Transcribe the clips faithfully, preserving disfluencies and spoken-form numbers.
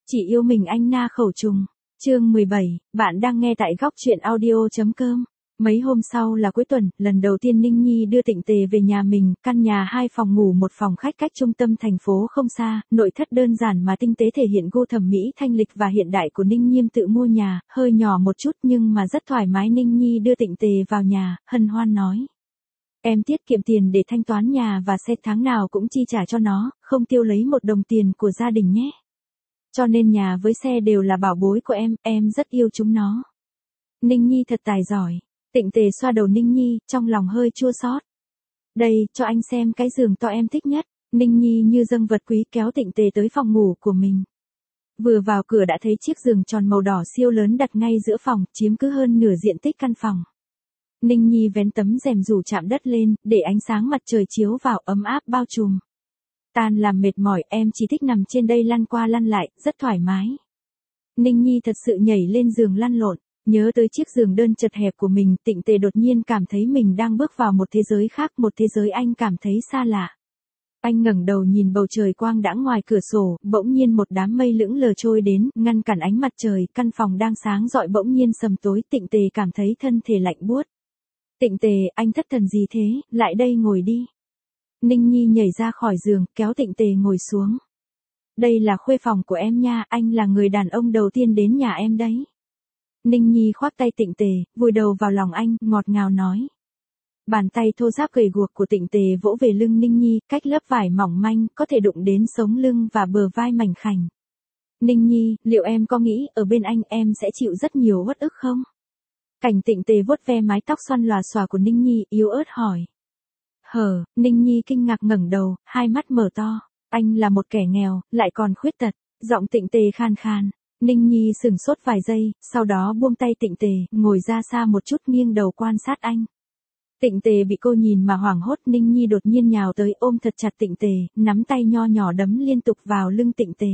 Chỉ yêu mình anh na khẩu trùng. Chương mười bảy, bạn đang nghe tại góc truyện audio.com. Mấy hôm sau là cuối tuần, lần đầu tiên Ninh Nhi đưa Tịnh Tề về nhà mình, căn nhà hai phòng ngủ một phòng khách cách trung tâm thành phố không xa, nội thất đơn giản mà tinh tế thể hiện gu thẩm mỹ thanh lịch và hiện đại của Ninh Nhiêm tự mua nhà, hơi nhỏ một chút nhưng mà rất thoải mái. Ninh Nhi đưa Tịnh Tề vào nhà, hân hoan nói. Em tiết kiệm tiền để thanh toán nhà và xe, tháng nào cũng chi trả cho nó, không tiêu lấy một đồng tiền của gia đình nhé. Cho nên nhà với xe đều là bảo bối của em, em rất yêu chúng nó. Ninh Nhi thật tài giỏi. Tịnh Tề xoa đầu Ninh Nhi, trong lòng hơi chua xót. Đây, cho anh xem cái giường to em thích nhất. Ninh Nhi như dâng vật quý kéo Tịnh Tề tới phòng ngủ của mình. Vừa vào cửa đã thấy chiếc giường tròn màu đỏ siêu lớn đặt ngay giữa phòng, chiếm cứ hơn nửa diện tích căn phòng. Ninh Nhi vén tấm rèm rủ chạm đất lên, để ánh sáng mặt trời chiếu vào ấm áp bao trùm. Tan làm mệt mỏi, em chỉ thích nằm trên đây lăn qua lăn lại, rất thoải mái. Ninh Nhi thật sự nhảy lên giường lăn lộn, nhớ tới chiếc giường đơn chật hẹp của mình, Tịnh Tề đột nhiên cảm thấy mình đang bước vào một thế giới khác, một thế giới anh cảm thấy xa lạ. Anh ngẩng đầu nhìn bầu trời quang đãng ngoài cửa sổ, bỗng nhiên một đám mây lững lờ trôi đến, ngăn cản ánh mặt trời, căn phòng đang sáng rọi bỗng nhiên sầm tối, Tịnh Tề cảm thấy thân thể lạnh buốt. Tịnh Tề, anh thất thần gì thế, lại đây ngồi đi. Ninh Nhi nhảy ra khỏi giường, kéo Tịnh Tề ngồi xuống. Đây là khuê phòng của em nha, anh là người đàn ông đầu tiên đến nhà em đấy. Ninh Nhi khoác tay Tịnh Tề, vùi đầu vào lòng anh, ngọt ngào nói. Bàn tay thô ráp gầy guộc của Tịnh Tề vỗ về lưng Ninh Nhi, cách lớp vải mỏng manh, có thể đụng đến sống lưng và bờ vai mảnh khảnh. Ninh Nhi, liệu em có nghĩ ở bên anh em sẽ chịu rất nhiều uất ức không? Cảnh Tịnh Tề vuốt ve mái tóc xoăn lòa xòa của Ninh Nhi, yếu ớt hỏi. Hờ, Ninh Nhi kinh ngạc ngẩng đầu, hai mắt mở to. Anh là một kẻ nghèo, lại còn khuyết tật. Giọng Tịnh Tề khan khan. Ninh Nhi sửng sốt vài giây, sau đó buông tay Tịnh Tề, ngồi ra xa một chút nghiêng đầu quan sát anh. Tịnh Tề bị cô nhìn mà hoảng hốt, Ninh Nhi đột nhiên nhào tới ôm thật chặt Tịnh Tề, nắm tay nho nhỏ đấm liên tục vào lưng Tịnh Tề.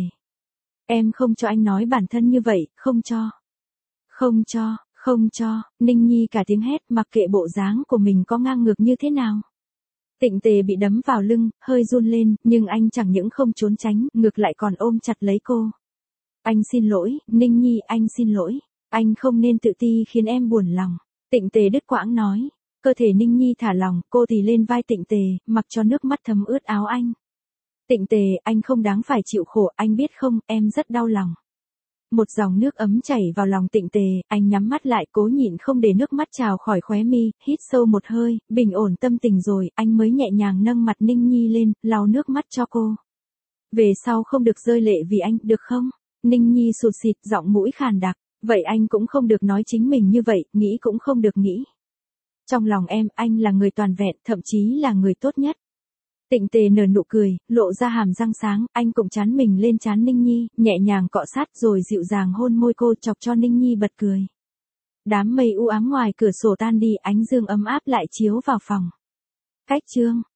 Em không cho anh nói bản thân như vậy, không cho. Không cho, không cho, Ninh Nhi cả tiếng hét, mặc kệ bộ dáng của mình có ngang ngược như thế nào. Tịnh Tề bị đấm vào lưng, hơi run lên, nhưng anh chẳng những không trốn tránh, ngược lại còn ôm chặt lấy cô. Anh xin lỗi, Ninh Nhi, anh xin lỗi. Anh không nên tự ti khiến em buồn lòng. Tịnh Tề đứt quãng nói. Cơ thể Ninh Nhi thả lỏng, cô thì lên vai Tịnh Tề, mặc cho nước mắt thấm ướt áo anh. Tịnh Tề, anh không đáng phải chịu khổ, anh biết không, em rất đau lòng. Một dòng nước ấm chảy vào lòng Tịnh Tề, anh nhắm mắt lại cố nhịn không để nước mắt trào khỏi khóe mi, hít sâu một hơi, bình ổn tâm tình rồi, anh mới nhẹ nhàng nâng mặt Ninh Nhi lên, lau nước mắt cho cô. Về sau không được rơi lệ vì anh, được không? Ninh Nhi sụt sịt, giọng mũi khàn đặc, vậy anh cũng không được nói chính mình như vậy, nghĩ cũng không được nghĩ. Trong lòng em, anh là người toàn vẹn, thậm chí là người tốt nhất. Tịnh Tề nở nụ cười, lộ ra hàm răng sáng, anh cụng trán mình lên trán Ninh Nhi, nhẹ nhàng cọ sát rồi dịu dàng hôn môi cô, chọc cho Ninh Nhi bật cười. Đám mây u ám ngoài cửa sổ tan đi, ánh dương ấm áp lại chiếu vào phòng. Cách chương